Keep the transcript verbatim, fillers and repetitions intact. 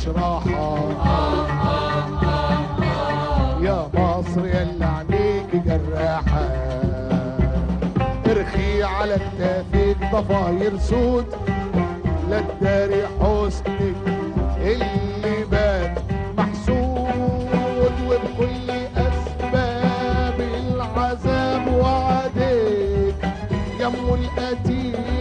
مفيش راحة. يا مصر يلا عينيك جراحة، ارخي على كتافك ضفاير سود، لا تداري حسنك اللي بات محسود، وبكل اسباب العذاب وعديك يا ام القتيل